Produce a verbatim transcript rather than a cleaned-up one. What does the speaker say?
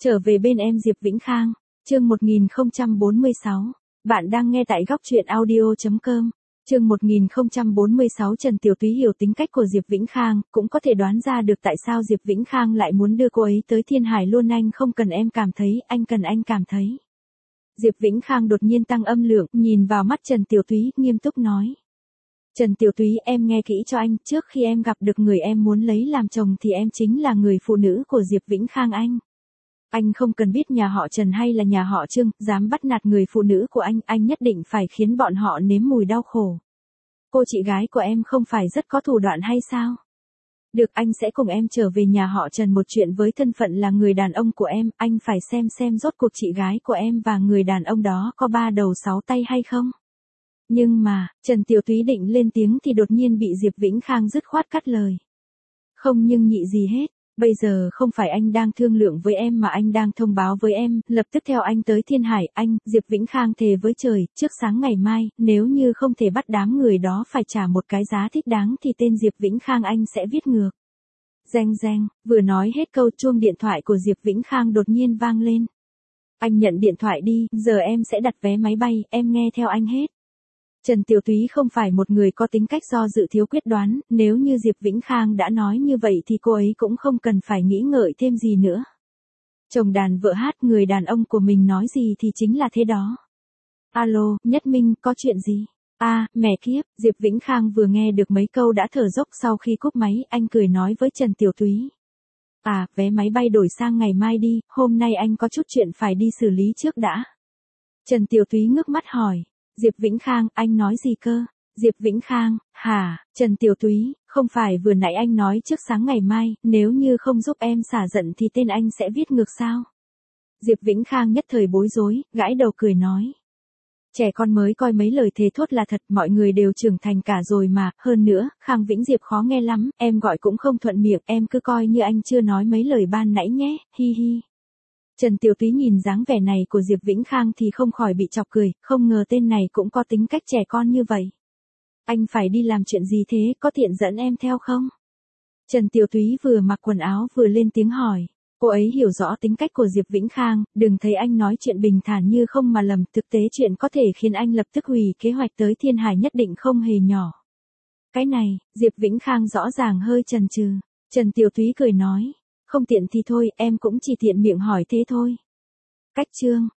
Trở về bên em Diệp Vĩnh Khang, chương một nghìn không trăm bốn mươi sáu. Bạn đang nghe tại góc truyện audio chấm com. Chương một nghìn không trăm bốn mươi sáu. Trần Tiểu Túy hiểu tính cách của Diệp Vĩnh Khang, cũng có thể đoán ra được tại sao Diệp Vĩnh Khang lại muốn đưa cô ấy tới Thiên Hải luôn. Anh không cần em cảm thấy, anh cần anh cảm thấy. Diệp Vĩnh Khang đột nhiên tăng âm lượng, nhìn vào mắt Trần Tiểu Túy, nghiêm túc nói. Trần Tiểu Túy, em nghe kỹ cho anh, trước khi em gặp được người em muốn lấy làm chồng thì em chính là người phụ nữ của Diệp Vĩnh Khang anh. Anh không cần biết nhà họ Trần hay là nhà họ Trương, dám bắt nạt người phụ nữ của anh, anh nhất định phải khiến bọn họ nếm mùi đau khổ. Cô chị gái của em không phải rất có thủ đoạn hay sao? Được, anh sẽ cùng em trở về nhà họ Trần một chuyện với thân phận là người đàn ông của em, anh phải xem xem rốt cuộc chị gái của em và người đàn ông đó có ba đầu sáu tay hay không? Nhưng mà, Trần Tiểu Túy định lên tiếng thì đột nhiên bị Diệp Vĩnh Khang dứt khoát cắt lời. Không nhưng nhị gì hết. Bây giờ không phải anh đang thương lượng với em mà anh đang thông báo với em, lập tức theo anh tới Thiên Hải, anh, Diệp Vĩnh Khang thề với trời, trước sáng ngày mai, nếu như không thể bắt đám người đó phải trả một cái giá thích đáng thì tên Diệp Vĩnh Khang anh sẽ viết ngược. Reng reng, vừa nói hết câu chuông điện thoại của Diệp Vĩnh Khang đột nhiên vang lên. Anh nhận điện thoại đi, giờ em sẽ đặt vé máy bay, em nghe theo anh hết. Trần Tiểu Túy không phải một người có tính cách do dự thiếu quyết đoán, nếu như Diệp Vĩnh Khang đã nói như vậy thì cô ấy cũng không cần phải nghĩ ngợi thêm gì nữa. Chồng đàn vợ hát, người đàn ông của mình nói gì thì chính là thế đó. Alo, Nhất Minh, có chuyện gì? A, à, mẹ kiếp, Diệp Vĩnh Khang vừa nghe được mấy câu đã thở dốc. Sau khi cúp máy, anh cười nói với Trần Tiểu Túy. À, vé máy bay đổi sang ngày mai đi, hôm nay anh có chút chuyện phải đi xử lý trước đã. Trần Tiểu Túy ngước mắt hỏi. Diệp Vĩnh Khang, anh nói gì cơ? Diệp Vĩnh Khang, hả? Trần Tiểu Túy, không phải vừa nãy anh nói trước sáng ngày mai, nếu như không giúp em xả giận thì tên anh sẽ viết ngược sao? Diệp Vĩnh Khang nhất thời bối rối, gãi đầu cười nói. Trẻ con mới coi mấy lời thề thốt là thật, mọi người đều trưởng thành cả rồi mà, hơn nữa, Khang Vĩnh Diệp khó nghe lắm, em gọi cũng không thuận miệng, em cứ coi như anh chưa nói mấy lời ban nãy nhé, hi hi. Trần Tiểu Túy nhìn dáng vẻ này của Diệp Vĩnh Khang thì không khỏi bị chọc cười, không ngờ tên này cũng có tính cách trẻ con như vậy. Anh phải đi làm chuyện gì thế, có tiện dẫn em theo không? Trần Tiểu Túy vừa mặc quần áo vừa lên tiếng hỏi. Cô ấy hiểu rõ tính cách của Diệp Vĩnh Khang, đừng thấy anh nói chuyện bình thản như không mà lầm, thực tế chuyện có thể khiến anh lập tức hủy kế hoạch tới Thiên Hải nhất định không hề nhỏ. Cái này, Diệp Vĩnh Khang rõ ràng hơi chần chừ. Trần Tiểu Túy cười nói. Không tiện thì thôi, em cũng chỉ tiện miệng hỏi thế thôi. Cách chương,